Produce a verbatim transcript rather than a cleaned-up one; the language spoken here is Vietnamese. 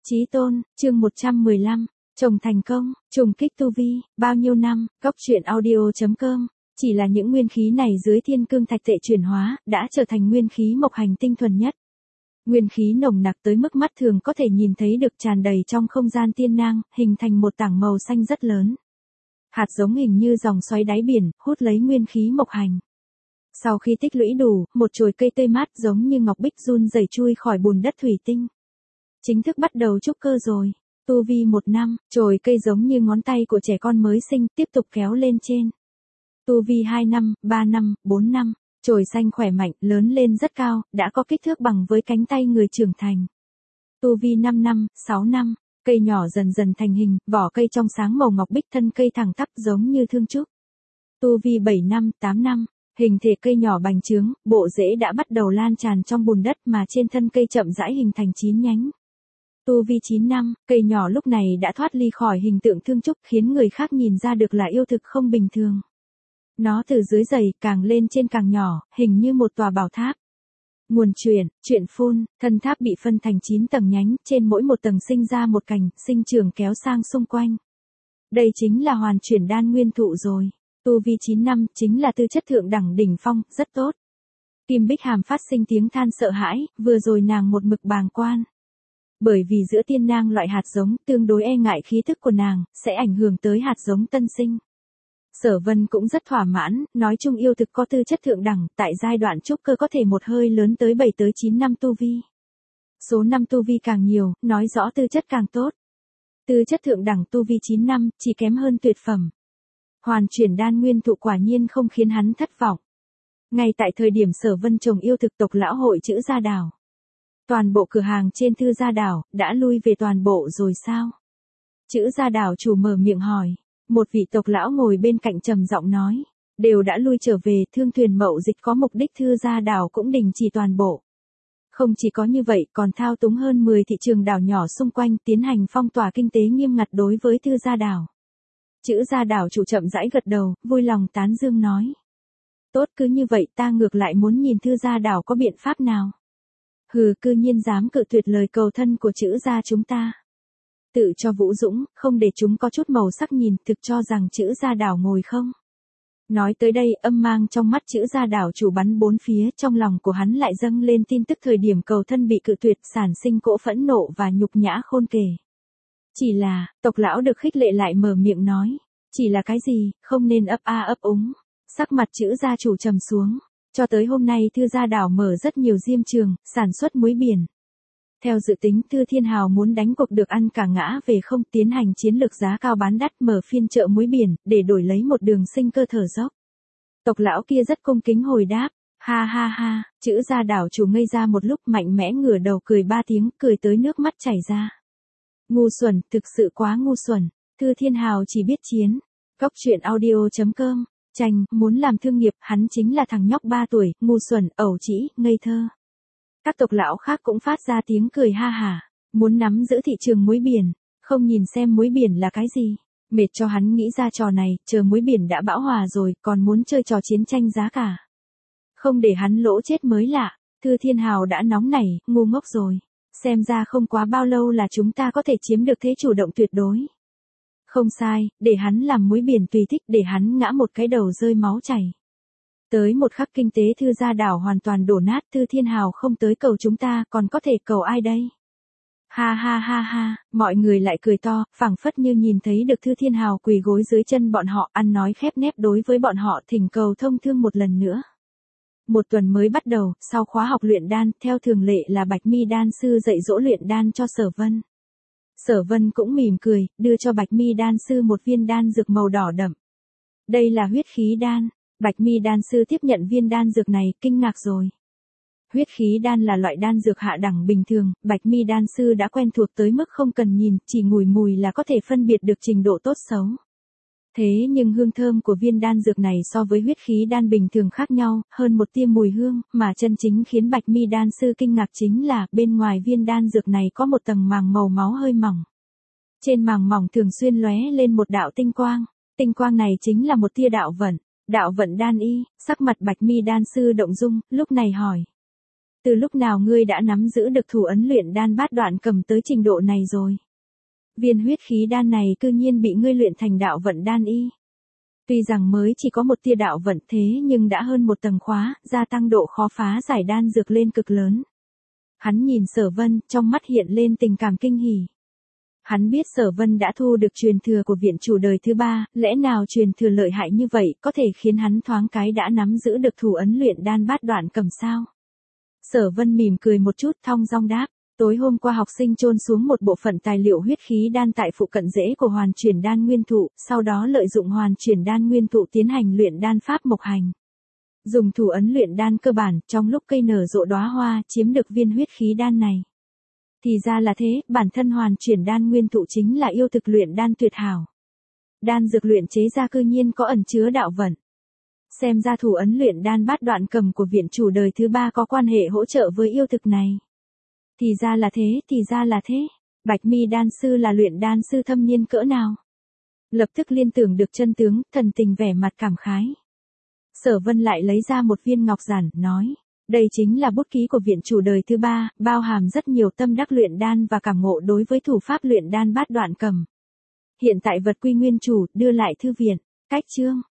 Chí tôn, chương một trăm mười lăm, trồng thành công, trùng kích tu vi, bao nhiêu năm, góc truyện audio.com, chỉ là những nguyên khí này dưới thiên cương thạch tệ chuyển hóa, đã trở thành nguyên khí mộc hành tinh thuần nhất. Nguyên khí nồng nặc tới mức mắt thường có thể nhìn thấy được tràn đầy trong không gian tiên nang, hình thành một tảng màu xanh rất lớn. Hạt giống hình như dòng xoáy đáy biển, hút lấy nguyên khí mộc hành. Sau khi tích lũy đủ, một chồi cây tươi mát giống như ngọc bích run rẩy chui khỏi bùn đất thủy tinh. Chính thức bắt đầu trúc cơ rồi. Tu vi một năm, chồi cây giống như ngón tay của trẻ con mới sinh, tiếp tục kéo lên trên. Tu vi hai năm, ba năm, bốn năm, chồi xanh khỏe mạnh, lớn lên rất cao, đã có kích thước bằng với cánh tay người trưởng thành. Tu vi năm năm, sáu năm, cây nhỏ dần dần thành hình, vỏ cây trong sáng màu ngọc bích, thân cây thẳng tắp giống như thương trúc. Tu vi bảy năm, tám năm, hình thể cây nhỏ bành trướng, bộ rễ đã bắt đầu lan tràn trong bùn đất mà trên thân cây chậm rãi hình thành chín nhánh. Tu vi chín năm, cây nhỏ lúc này đã thoát ly khỏi hình tượng thương trúc, khiến người khác nhìn ra được là yêu thực không bình thường. Nó từ dưới dày càng lên trên càng nhỏ, hình như một tòa bảo tháp. Nguồn truyền, truyện phun, thân tháp bị phân thành chín tầng nhánh, trên mỗi một tầng sinh ra một cành, sinh trưởng kéo sang xung quanh. Đây chính là hoàn chuyển đan nguyên thụ rồi. Tu vi chín năm chính là tư chất thượng đẳng đỉnh phong, rất tốt. Kim Bích Hàm phát sinh tiếng than sợ hãi, vừa rồi nàng một mực bàng quan. Bởi vì giữa tiên nang loại hạt giống, tương đối e ngại khí thức của nàng, sẽ ảnh hưởng tới hạt giống tân sinh. Sở Vân cũng rất thỏa mãn, nói chung yêu thực có tư chất thượng đẳng, tại giai đoạn trúc cơ có thể một hơi lớn tới bảy tới chín năm tu vi. Số năm tu vi càng nhiều, nói rõ tư chất càng tốt. Tư chất thượng đẳng tu vi chín năm, chỉ kém hơn tuyệt phẩm. Hoàn chuyển đan nguyên thụ quả nhiên không khiến hắn thất vọng. Ngay tại thời điểm Sở Vân trồng yêu thực, tộc lão hội chữ Gia Đảo. Toàn bộ cửa hàng trên Thư Gia Đảo, đã lui về toàn bộ rồi sao? Chữ Gia Đảo chủ mở miệng hỏi. Một vị tộc lão ngồi bên cạnh trầm giọng nói. Đều đã lui trở về, thương thuyền mậu dịch có mục đích Thư Gia Đảo cũng đình chỉ toàn bộ. Không chỉ có như vậy, còn thao túng hơn mười thị trường đảo nhỏ xung quanh, tiến hành phong tỏa kinh tế nghiêm ngặt đối với Thư Gia Đảo. Chữ Gia Đảo chủ chậm rãi gật đầu, vui lòng tán dương nói. Tốt, cứ như vậy ta ngược lại muốn nhìn Thư Gia Đảo có biện pháp nào. Hừ, cư nhiên dám cự tuyệt lời cầu thân của chữ gia chúng ta. Tự cho Vũ Dũng, không để chúng có chút màu sắc nhìn, thực cho rằng chữ Gia Đảo ngồi không. Nói tới đây, âm mang trong mắt chữ Gia Đảo chủ bắn bốn phía, trong lòng của hắn lại dâng lên tin tức thời điểm cầu thân bị cự tuyệt, sản sinh cỗ phẫn nộ và nhục nhã khôn kể. Chỉ là, tộc lão được khích lệ lại mở miệng nói, chỉ là cái gì, không nên ấp a ấp úng. Sắc mặt chữ gia chủ trầm xuống. Cho tới hôm nay Thư Gia Đảo mở rất nhiều diêm trường, sản xuất muối biển. Theo dự tính, Thư Thiên Hào muốn đánh cuộc được ăn cả ngã về không, tiến hành chiến lược giá cao bán đắt, mở phiên chợ muối biển, để đổi lấy một đường sinh cơ thở dốc. Tộc lão kia rất cung kính hồi đáp, ha ha ha, chữ Gia Đảo chủ ngây ra một lúc, mạnh mẽ ngửa đầu cười ba tiếng, cười tới nước mắt chảy ra. Ngu xuẩn, thực sự quá ngu xuẩn, Thư Thiên Hào chỉ biết chiến. Góc truyện audio.com. Chanh, muốn làm thương nghiệp, hắn chính là thằng nhóc ba tuổi, ngu xuẩn, ẩu trĩ, ngây thơ. Các tộc lão khác cũng phát ra tiếng cười ha hả, muốn nắm giữ thị trường muối biển, không nhìn xem muối biển là cái gì, mệt cho hắn nghĩ ra trò này, chờ muối biển đã bão hòa rồi, còn muốn chơi trò chiến tranh giá cả. Không để hắn lỗ chết mới lạ, Thư Thiên Hào đã nóng nảy, ngu ngốc rồi, xem ra không quá bao lâu là chúng ta có thể chiếm được thế chủ động tuyệt đối. Không sai, để hắn làm muối biển tùy thích, để hắn ngã một cái đầu rơi máu chảy. Tới một khắc kinh tế Thư Gia Đảo hoàn toàn đổ nát, Thư Thiên Hào không tới cầu chúng ta, còn có thể cầu ai đây? Ha ha ha ha, mọi người lại cười to, phảng phất như nhìn thấy được Thư Thiên Hào quỳ gối dưới chân bọn họ, ăn nói khép nép đối với bọn họ, thỉnh cầu thông thương một lần nữa. Một tuần mới bắt đầu, sau khóa học luyện đan, theo thường lệ là Bạch Mi đan sư dạy dỗ luyện đan cho Sở Vân. Sở Vân cũng mỉm cười, đưa cho Bạch Mi đan sư một viên đan dược màu đỏ đậm. Đây là huyết khí đan. Bạch Mi đan sư tiếp nhận viên đan dược này, kinh ngạc rồi. Huyết khí đan là loại đan dược hạ đẳng bình thường, Bạch Mi đan sư đã quen thuộc tới mức không cần nhìn, chỉ ngửi mùi là có thể phân biệt được trình độ tốt xấu. Thế nhưng hương thơm của viên đan dược này so với huyết khí đan bình thường khác nhau, hơn một tia mùi hương, mà chân chính khiến Bạch Mi đan sư kinh ngạc chính là, bên ngoài viên đan dược này có một tầng màng màu máu hơi mỏng. Trên màng mỏng thường xuyên lóe lên một đạo tinh quang, tinh quang này chính là một tia đạo vận, đạo vận đan y. Sắc mặt Bạch Mi đan sư động dung, lúc này hỏi. Từ lúc nào ngươi đã nắm giữ được thủ ấn luyện đan bát đoạn cầm tới trình độ này rồi? Viên huyết khí đan này cư nhiên bị ngươi luyện thành đạo vận đan y. Tuy rằng mới chỉ có một tia đạo vận thế nhưng đã hơn một tầng khóa, gia tăng độ khó phá giải đan dược lên cực lớn. Hắn nhìn Sở Vân, trong mắt hiện lên tình cảm kinh hỉ. Hắn biết Sở Vân đã thu được truyền thừa của viện chủ đời thứ ba, lẽ nào truyền thừa lợi hại như vậy có thể khiến hắn thoáng cái đã nắm giữ được thủ ấn luyện đan bát đoạn cầm sao? Sở Vân mỉm cười một chút thong dong đáp, tối hôm qua học sinh chôn xuống một bộ phận tài liệu huyết khí đan tại phụ cận rễ của hoàn chuyển đan nguyên thụ, sau đó lợi dụng hoàn chuyển đan nguyên thụ tiến hành luyện đan pháp mộc hành. Dùng thủ ấn luyện đan cơ bản, trong lúc cây nở rộ đóa hoa, chiếm được viên huyết khí đan này. Thì ra là thế, bản thân hoàn chuyển đan nguyên thụ chính là yêu thực luyện đan tuyệt hảo. Đan dược luyện chế ra cư nhiên có ẩn chứa đạo vận. Xem ra thủ ấn luyện đan bát đoạn cầm của viện chủ đời thứ ba có quan hệ hỗ trợ với yêu thực này. Thì ra là thế, thì ra là thế. Bạch Mi đan sư là luyện đan sư thâm niên cỡ nào? Lập tức liên tưởng được chân tướng, thần tình vẻ mặt cảm khái. Sở Vân lại lấy ra một viên ngọc giản, nói. Đây chính là bút ký của viện chủ đời thứ ba, bao hàm rất nhiều tâm đắc luyện đan và cảm ngộ đối với thủ pháp luyện đan bát đoạn cầm. Hiện tại vật quy nguyên chủ, đưa lại thư viện. Cách chương.